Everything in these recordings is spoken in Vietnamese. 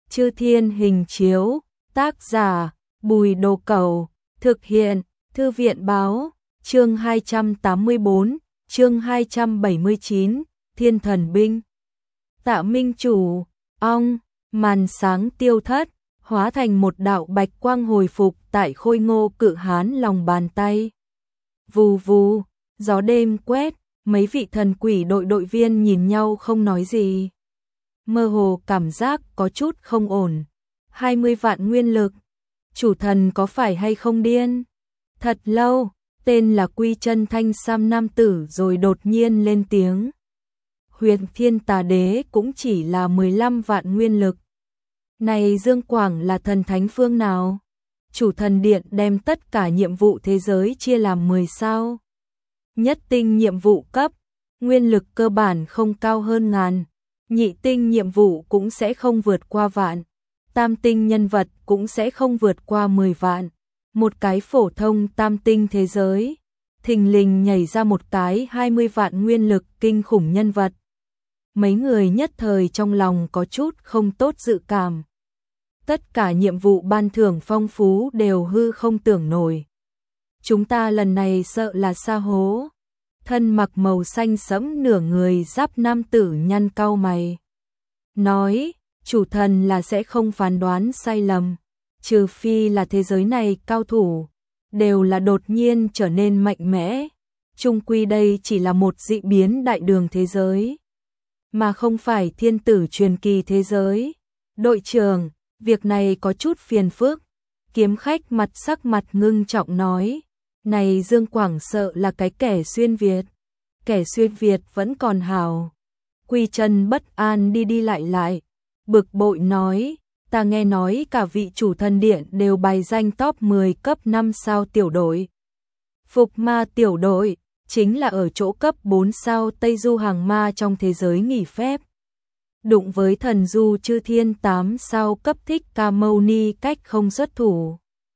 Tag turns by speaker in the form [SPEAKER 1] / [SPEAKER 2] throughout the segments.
[SPEAKER 1] Chư Thiên Hình Chiếu, tác giả, Bùi Đồ Cẩu, thực hiện, Thư viện Báo, chương 284, chương 279, Thiên Thần Binh. Tạ Minh Chủ, ong, màn sáng tiêu thất, hóa thành một đạo bạch quang hồi phục tại Khôi Ngô Cự Hán lòng bàn tay. Vù vù, gió đêm quét, mấy vị thần quỷ đội viên nhìn nhau không nói gì. Mơ hồ cảm giác có chút không ổn. 20 vạn nguyên lực, chủ thần có phải hay không điên? Thật lâu, tên là Quy Chân thanh sam nam tử rồi đột nhiên lên tiếng. Huyền Thiên Tà Đế cũng chỉ là 15 vạn nguyên lực. Này Dương Quảng là thần thánh phương nào? Chủ thần điện đem tất cả nhiệm vụ thế giới chia làm 10 sao. Nhất tinh nhiệm vụ cấp, nguyên lực cơ bản không cao hơn ngàn. Nhị tinh nhiệm vụ cũng sẽ không vượt qua vạn. Tam tinh nhân vật cũng sẽ không vượt qua 10 vạn. Một cái phổ thông tam tinh thế giới, thình lình nhảy ra một cái 20 vạn nguyên lực kinh khủng nhân vật. Mấy người nhất thời trong lòng có chút không tốt dự cảm. Tất cả nhiệm vụ ban thưởng phong phú đều hư không tưởng nổi. Chúng ta lần này sợ là sa hố. Thân mặc màu xanh sẫm nửa người giáp nam tử nhăn cau mày. Nói, chủ thần là sẽ không phán đoán sai lầm. Trừ phi là thế giới này cao thủ, đều là đột nhiên trở nên mạnh mẽ. Chung quy đây chỉ là một dị biến đại đường thế giới, mà không phải thiên tử truyền kỳ thế giới. Đội trưởng, việc này có chút phiền phức. Kiếm khách sắc mặt ngưng trọng nói. Này Dương Quảng sợ là cái kẻ xuyên Việt. Kẻ xuyên Việt vẫn còn hào. Quy Chân bất an đi lại. Bực bội nói. Ta nghe nói cả vị chủ thần điện đều bài danh top 10 cấp 5 sao tiểu đội. Phục ma tiểu đội, chính là ở chỗ cấp 4 sao Tây Du hàng ma trong thế giới nghỉ phép. Đụng với thần du Chư Thiên 8 sao cấp Thích Ca Mâu Ni cách không xuất thủ.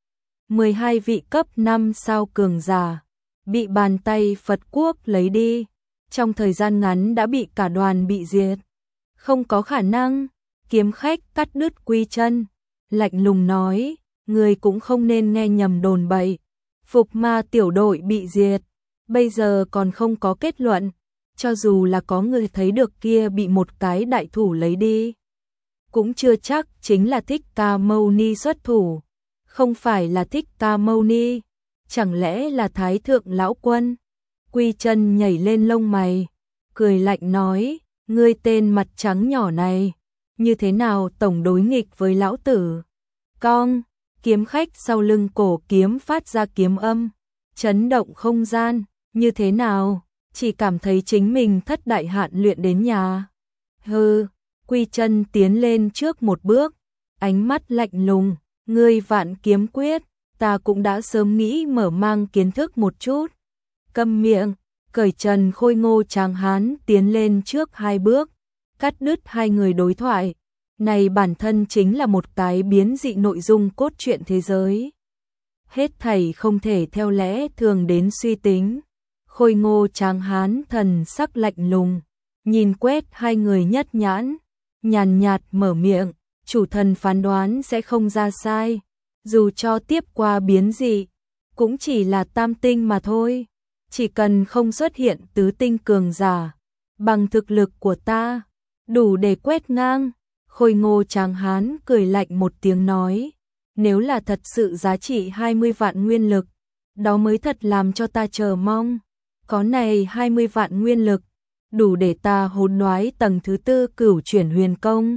[SPEAKER 1] 12 vị cấp 5 sao cường giả, bị bàn tay Phật quốc lấy đi. Trong thời gian ngắn đã bị cả đoàn bị diệt. Không có khả năng. Kiếm khách cắt đứt Quy Chân, lạnh lùng nói, người cũng không nên nghe nhầm đồn bậy. Phục ma tiểu đội bị diệt, bây giờ còn không có kết luận, cho dù là có người thấy được kia bị một cái đại thủ lấy đi, cũng chưa chắc chính là Thích Ca Mâu Ni xuất thủ, không phải là Thích Ca Mâu Ni, chẳng lẽ là Thái Thượng Lão Quân? Quy Chân nhảy lên lông mày, cười lạnh nói, ngươi tên mặt trắng nhỏ này. Như thế nào tổng đối nghịch với lão tử? Cong, kiếm khách sau lưng cổ kiếm phát ra kiếm âm, chấn động không gian, như thế nào? Chỉ cảm thấy chính mình thất đại hạn luyện đến nhà. Hừ, Quy Chân tiến lên trước một bước, ánh mắt lạnh lùng, ngươi Vạn Kiếm Quyết, ta cũng đã sớm nghĩ mở mang kiến thức một chút. Câm miệng, cởi trần khôi ngô tráng hán tiến lên trước 2 bước. Cắt đứt hai người đối thoại, này bản thân chính là một cái biến dị nội dung cốt truyện thế giới. Hết thảy không thể theo lẽ thường đến suy tính. Khôi ngô tráng hán thần sắc lạnh lùng, nhìn quét hai người nhất nhãn, nhàn nhạt mở miệng, chủ thần phán đoán sẽ không ra sai, dù cho tiếp qua biến dị, cũng chỉ là tam tinh mà thôi, chỉ cần không xuất hiện tứ tinh cường giả, bằng thực lực của ta đủ để quét ngang. Khôi ngô tráng hán cười lạnh một tiếng nói, nếu là thật sự giá trị 20 vạn nguyên lực, đó mới thật làm cho ta chờ mong. Có này 20 vạn nguyên lực, đủ để ta hồn đoái tầng thứ 4 cửu chuyển huyền công.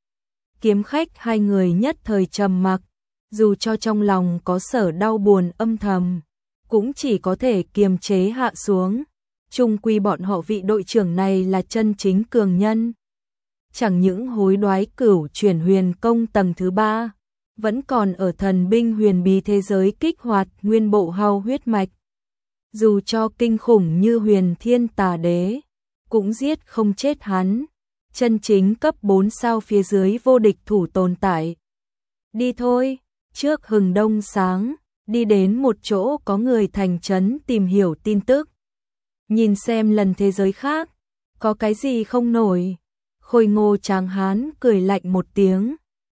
[SPEAKER 1] Kiếm khách hai người nhất thời trầm mặc, dù cho trong lòng có sở đau buồn âm thầm, cũng chỉ có thể kiềm chế hạ xuống. Chung quy bọn họ vị đội trưởng này là chân chính cường nhân. Chẳng những hối đoái cửu chuyển huyền công tầng thứ 3, vẫn còn ở thần binh huyền bí thế giới kích hoạt nguyên bộ hao huyết mạch. Dù cho kinh khủng như Huyền Thiên Tà Đế, cũng giết không chết hắn. Chân chính cấp 4 sao phía dưới vô địch thủ tồn tại. Đi thôi, trước hừng đông sáng, đi đến một chỗ có người thành trấn tìm hiểu tin tức. Nhìn xem lần thế giới khác, có cái gì không nổi. Khôi ngô tráng hán cười lạnh một tiếng,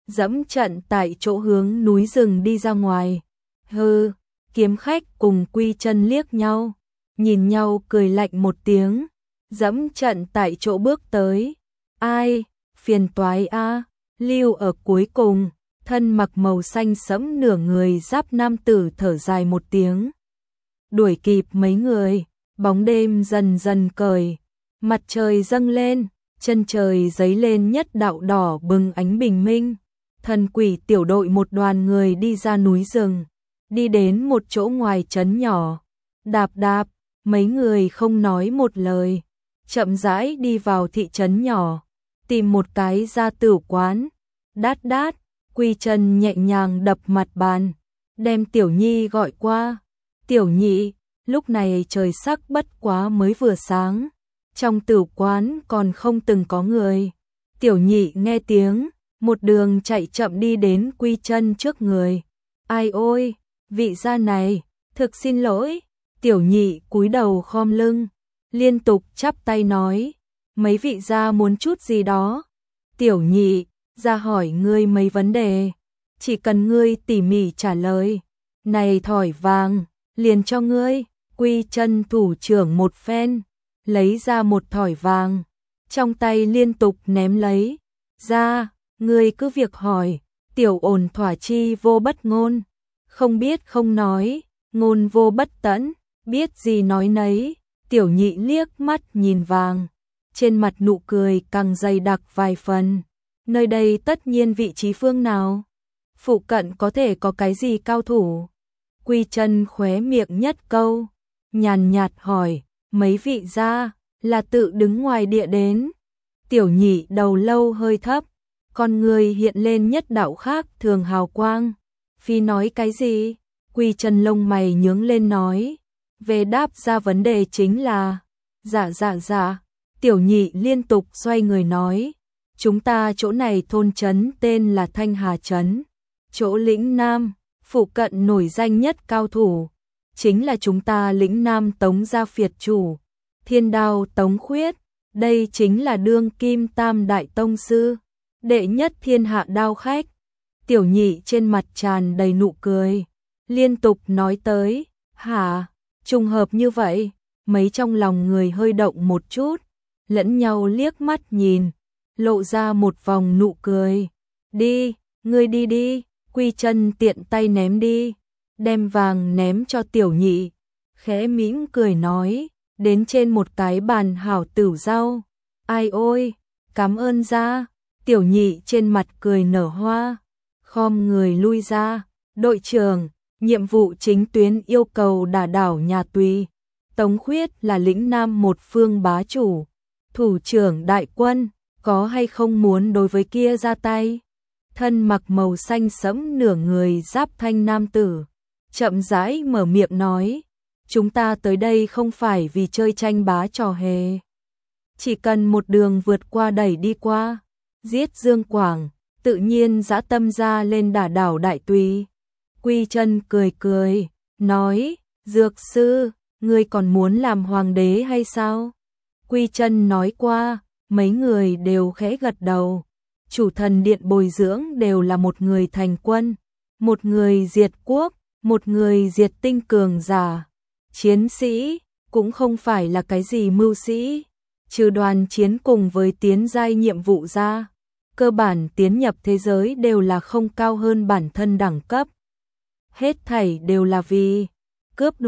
[SPEAKER 1] dẫm trận tại chỗ hướng núi rừng đi ra ngoài. Hừ, kiếm khách cùng Quy Chân liếc nhau, nhìn nhau cười lạnh một tiếng, dẫm trận tại chỗ bước tới. Ai, phiền toái a, lưu ở cuối cùng, thân mặc màu xanh sẫm nửa người giáp nam tử thở dài một tiếng. Đuổi kịp mấy người, bóng đêm dần dần cởi, mặt trời dâng lên, chân trời giấy lên nhất đạo đỏ bừng ánh bình minh. Thần quỷ tiểu đội một đoàn người đi ra núi rừng, đi đến một chỗ ngoài trấn nhỏ. Đạp đạp, mấy người không nói một lời, chậm rãi đi vào thị trấn nhỏ, tìm một cái gia tửu quán. Đát đát, Quy Chân nhẹ nhàng đập mặt bàn, đem Tiểu Nhi gọi qua. Tiểu Nhị, lúc này trời sắc bất quá mới vừa sáng, trong tửu quán còn không từng có người. Tiểu Nhị nghe tiếng, một đường chạy chậm đi đến Quy Chân trước người. Ai ôi, vị gia này, thực xin lỗi. Tiểu Nhị cúi đầu khom lưng, liên tục chắp tay nói, mấy vị gia muốn chút gì đó. Tiểu Nhị, gia hỏi ngươi mấy vấn đề, chỉ cần ngươi tỉ mỉ trả lời, này thỏi vàng, liền cho ngươi. Quy Chân thủ trưởng một phen, lấy ra một thỏi vàng, trong tay liên tục ném lấy. Gia, ngươi cứ việc hỏi, tiểu ổn thỏa chi vô bất ngôn, không biết không nói, ngôn vô bất tẫn, biết gì nói nấy. Tiểu Nhị liếc mắt nhìn vàng, trên mặt nụ cười càng dày đặc vài phần. Nơi đây tất nhiên vị trí phương nào? Phụ cận có thể có cái gì cao thủ? Quy Chân khóe miệng nhất câu, nhàn nhạt hỏi, mấy vị gia là tự đứng ngoài địa đến. Tiểu Nhị đầu lâu hơi thấp, con người hiện lên nhất đạo khác thường hào quang. Phi nói cái gì? Quy Chân lông mày nhướng lên nói, về đáp ra vấn đề chính là, dạ. Tiểu Nhị liên tục xoay người nói, chúng ta chỗ này thôn trấn tên là Thanh Hà Trấn, chỗ lĩnh Nam, phụ cận nổi danh nhất cao thủ, chính là chúng ta lĩnh Nam Tống gia phiệt chủ, Thiên Đao Tống Khuyết, đây chính là đương kim tam đại tông sư, đệ nhất thiên hạ đao khách. Tiểu Nhị trên mặt tràn đầy nụ cười, liên tục nói tới, hả, trùng hợp như vậy. Mấy trong lòng người hơi động một chút, lẫn nhau liếc mắt nhìn, lộ ra một vòng nụ cười. Đi, ngươi đi đi. Quy Chân tiện tay ném đi, đem vàng ném cho Tiểu Nhị, khẽ mỉm cười nói, đến trên một cái bàn hảo tửu rau. Ai ôi, cảm ơn gia. Tiểu Nhị trên mặt cười nở hoa, khom người lui ra. Đội trưởng, nhiệm vụ chính tuyến yêu cầu đả đảo nhà Tùy. Tống Khuyết là lĩnh Nam một phương bá chủ, thủ trưởng đại quân, có hay không muốn đối với kia ra tay? Thân mặc màu xanh sẫm nửa người giáp thanh nam tử, chậm rãi mở miệng nói, chúng ta tới đây không phải vì chơi tranh bá trò hề. Chỉ cần một đường vượt qua đẩy đi qua, giết Dương Quảng, tự nhiên dã tâm ra lên đả đảo đại Tùy. Quy Chân cười cười, nói, Dược sư, ngươi còn muốn làm hoàng đế hay sao? Quy Chân nói qua, mấy người đều khẽ gật đầu. Chủ thần điện bồi dưỡng đều là một người thành quân, một người diệt quốc, một người diệt tinh cường giả. Chiến sĩ, cũng không phải là cái gì mưu sĩ. Trừ đoàn chiến cùng với tiến giai nhiệm vụ ra, cơ bản tiến nhập thế giới đều là không cao hơn bản thân đẳng cấp. Hết thảy đều là vì cướp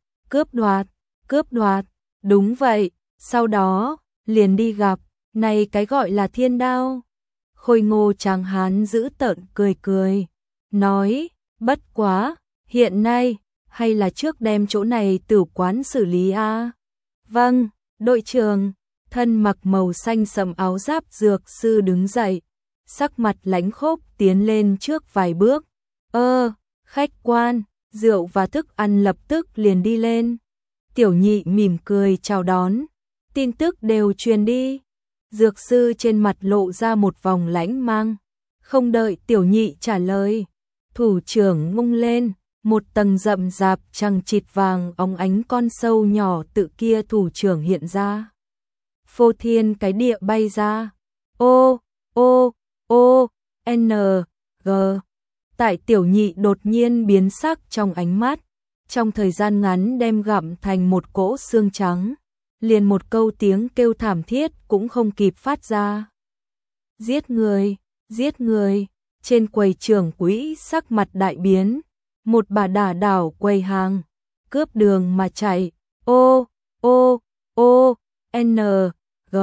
[SPEAKER 1] đoạt. Đúng vậy, sau đó, liền đi gặp, này cái gọi là thiên đao. Khôi ngô tráng hán giữ tợn cười, nói, bất quá, hiện nay, hay là trước đem chỗ này tử quán xử lý a? Vâng, đội trưởng. Thân mặc màu xanh sẫm áo giáp dược sư đứng dậy, sắc mặt lãnh khốc tiến lên trước vài bước. Khách quan, rượu và thức ăn lập tức liền đi lên. Tiểu Nhị mỉm cười chào đón, tin tức đều truyền đi. Dược sư trên mặt lộ ra một vòng lãnh mang, không đợi Tiểu Nhị trả lời, thủ trưởng ngung lên, một tầng rậm rạp chằng chịt vàng óng ánh con sâu nhỏ tự kia thủ trưởng hiện ra. Phô thiên cái địa bay ra, ô, n, G. Tại Tiểu Nhị đột nhiên biến sắc trong ánh mắt, trong thời gian ngắn đem gặm thành một cỗ xương trắng, liền một câu tiếng kêu thảm thiết cũng không kịp phát ra. Giết người, giết người, trên quầy trưởng quỹ sắc mặt đại biến, một bà đả đảo quầy hàng, cướp đường mà chạy, ô, ô, ô, n, g.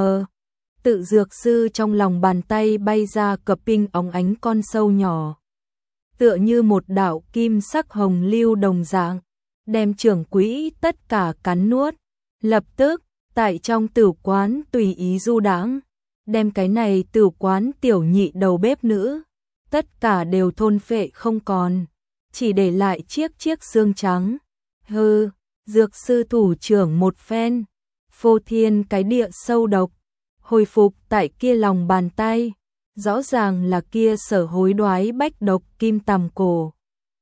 [SPEAKER 1] Tự dược sư trong lòng bàn tay bay ra cặp pinh óng ánh con sâu nhỏ, tựa như một đạo kim sắc hồng lưu đồng dạng, đem trưởng quỹ tất cả cắn nuốt. Lập tức, tại trong tử quán tùy ý du đãng, đem cái này tử quán Tiểu Nhị đầu bếp nữ, tất cả đều thôn phệ không còn, chỉ để lại chiếc xương trắng. Hừ, dược sư thủ trưởng một phen, phô thiên cái địa sâu độc, hồi phục tại kia lòng bàn tay, rõ ràng là kia sở hối đoái bách độc kim tằm cổ.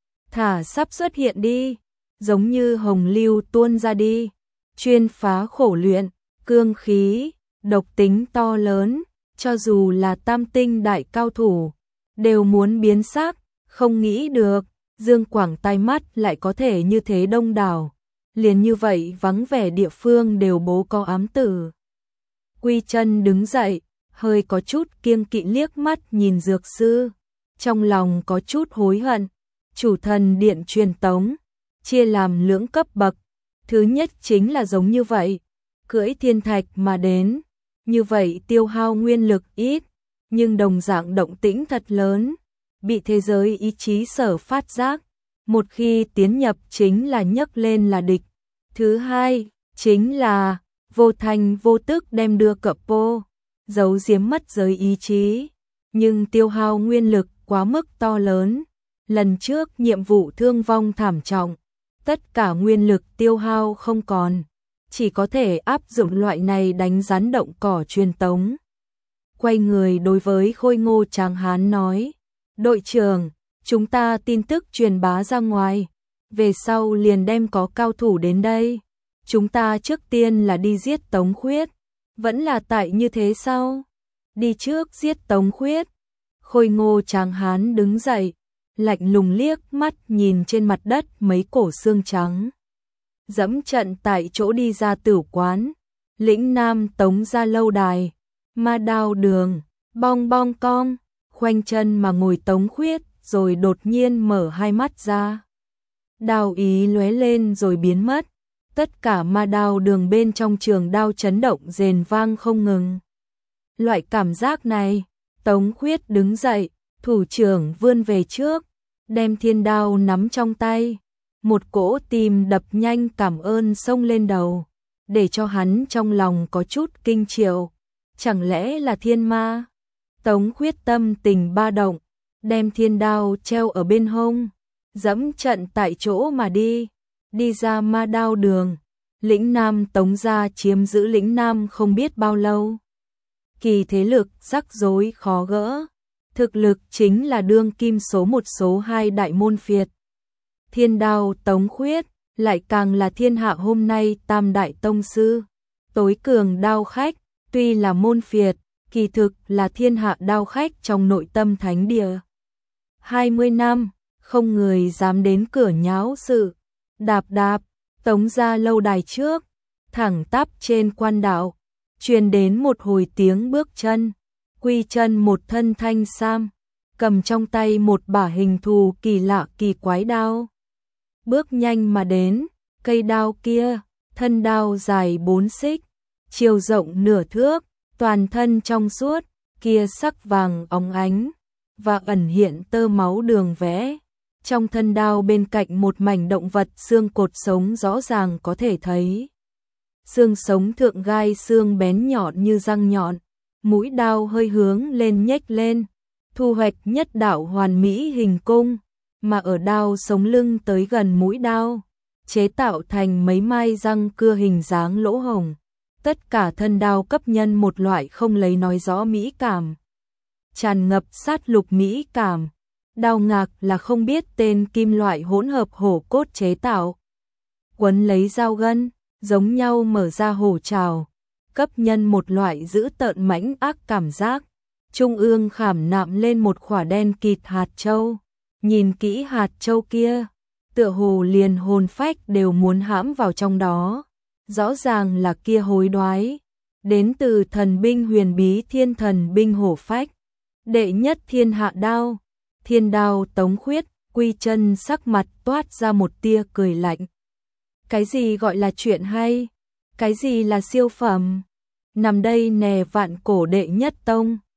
[SPEAKER 1] Thả sắp xuất hiện đi, giống như hồng lưu tuôn ra đi, chuyên phá khổ luyện, cương khí, độc tính to lớn, cho dù là tam tinh đại cao thủ, đều muốn biến sắc, không nghĩ được, Dương Quảng tai mắt lại có thể như thế đông đảo, liền như vậy vắng vẻ địa phương đều bố có ám tử. Quy Chân đứng dậy, hơi có chút kiêng kỵ liếc mắt nhìn dược sư, trong lòng có chút hối hận. Chủ thần điện truyền tống, chia làm lưỡng cấp bậc, thứ nhất chính là giống như vậy, cưỡi thiên thạch mà đến, như vậy tiêu hao nguyên lực ít, nhưng đồng dạng động tĩnh thật lớn, bị thế giới ý chí sở phát giác, một khi tiến nhập chính là nhấc lên là địch. Thứ hai, chính là vô thành vô tức đem đưa cập vô, giấu giếm mất giới ý chí, nhưng tiêu hao nguyên lực quá mức to lớn. Lần trước nhiệm vụ thương vong thảm trọng, tất cả nguyên lực tiêu hao không còn, chỉ có thể áp dụng loại này đánh rắn động cỏ truyền tống. Quay người đối với Khôi Ngô Tráng Hán nói, đội trưởng, chúng ta tin tức truyền bá ra ngoài, về sau liền đem có cao thủ đến đây, chúng ta trước tiên là đi giết Tống Khuyết, vẫn là tại như thế sao? Đi trước giết Tống Khuyết. Khôi Ngô Tráng Hán đứng dậy, lạnh lùng liếc mắt nhìn trên mặt đất mấy cổ xương trắng. Dẫm trận tại chỗ đi ra tử quán, lĩnh Nam Tống ra lâu đài, ma đao đường, bong bong cong, khoanh chân mà ngồi Tống Khuyết rồi đột nhiên mở hai mắt ra. Đao ý lóe lên rồi biến mất, tất cả ma đao đường bên trong trường đao chấn động rền vang không ngừng. Loại cảm giác này, Tống Khuyết đứng dậy, thủ trưởng vươn về trước, đem thiên đao nắm trong tay, một cỗ tim đập nhanh cảm ơn xông lên đầu, để cho hắn trong lòng có chút kinh triệu, chẳng lẽ là thiên ma? Tống Khuyết tâm tình ba động, đem thiên đao treo ở bên hông, dẫm trận tại chỗ mà đi ra ma đao đường, lĩnh Nam Tống gia chiếm giữ lĩnh Nam không biết bao lâu. Kỳ thế lực rắc rối khó gỡ, thực lực chính là đương kim số 1 số 2 đại môn phiệt. Thiên đao Tống Khuyết lại càng là thiên hạ hôm nay tam đại tông sư, tối cường đao khách, tuy là môn phiệt, kỳ thực là thiên hạ đao khách trong nội tâm thánh địa. 20 năm, không người dám đến cửa nháo sự, đạp đạp, Tống gia lâu đài trước, thẳng tắp trên quan đạo, truyền đến một hồi tiếng bước chân. Quy Chân một thân thanh sam, cầm trong tay một bả hình thù kỳ lạ kỳ quái đao. Bước nhanh mà đến, cây đao kia, thân đao dài 4 xích, chiều rộng nửa thước, toàn thân trong suốt, kia sắc vàng óng ánh, và ẩn hiện tơ máu đường vẽ. Trong thân đao bên cạnh một mảnh động vật xương cột sống rõ ràng có thể thấy. Xương sống thượng gai xương bén nhọn như răng nhọn, mũi đao hơi hướng lên nhếch lên, thu hoạch nhất đạo hoàn mỹ hình cung, mà ở đao sống lưng tới gần mũi đao, chế tạo thành mấy mai răng cưa hình dáng lỗ hổng. Tất cả thân đao cấp nhân một loại không lấy nói rõ mỹ cảm, tràn ngập sát lục mỹ cảm. Đao ngạc là không biết tên kim loại hỗn hợp hổ cốt chế tạo, quấn lấy dao gân, giống nhau mở ra hổ trào, cấp nhân một loại dữ tợn mãnh ác cảm giác. trung ương khảm nạm lên một quả đen kịt hạt châu. Nhìn kỹ hạt châu kia, tựa hồ liền hồn phách đều muốn hãm vào trong đó. Rõ ràng là kia hối đoái, đến từ thần binh huyền bí thiên thần binh hổ phách. Đệ nhất thiên hạ đao, thiên đao Tống Khuyết, Quy Chân sắc mặt toát ra một tia cười lạnh. Cái gì gọi là chuyện hay? Cái gì là siêu phẩm? Nằm đây nè vạn cổ đệ nhất tông.